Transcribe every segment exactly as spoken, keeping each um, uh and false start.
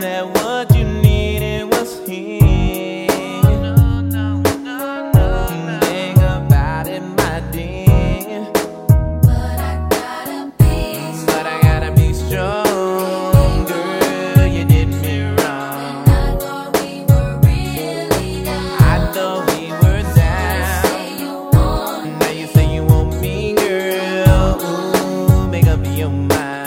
that what you needed was here. Think about it, my dear. But I gotta be But I gotta be strong, girl. You did me wrong. I thought we were really down. I thought we were down. Say you want Now you say you want me, girl. Ooh, make up your mind.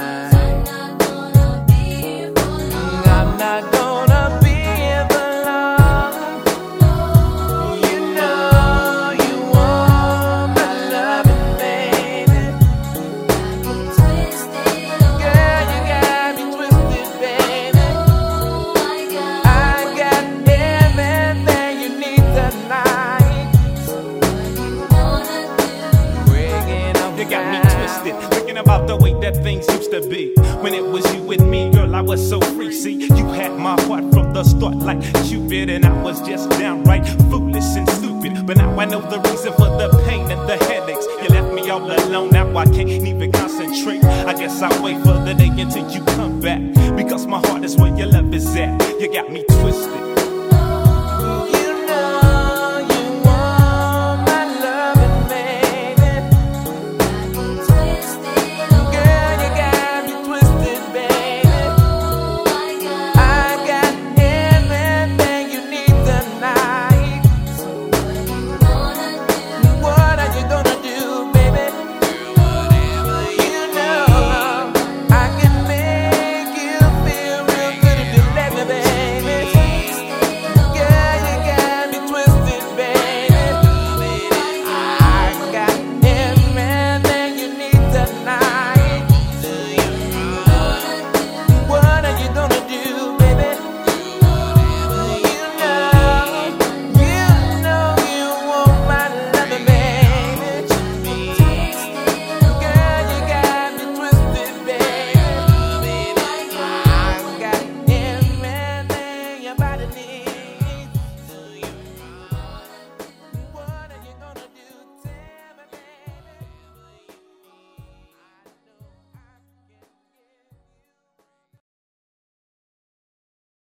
I'm not gonna be here for long. I'm not gonna be here for long. You know you want my loving, baby. Got me twisted. Girl, you got me twisted, baby. Oh, I got I got everything you need tonight. what you wanna do. Breaking up You got me twisted, thinking about the way that things used to be. When it was you and me, girl, I was so free. See, you had my heart from the start like Cupid, and I was just downright foolish and stupid. But now I know the reason for the pain and the headaches. You left me all alone, now I can't even concentrate. I guess I'll wait for the day until you come back, because my heart is where your love is at. You got me twisted.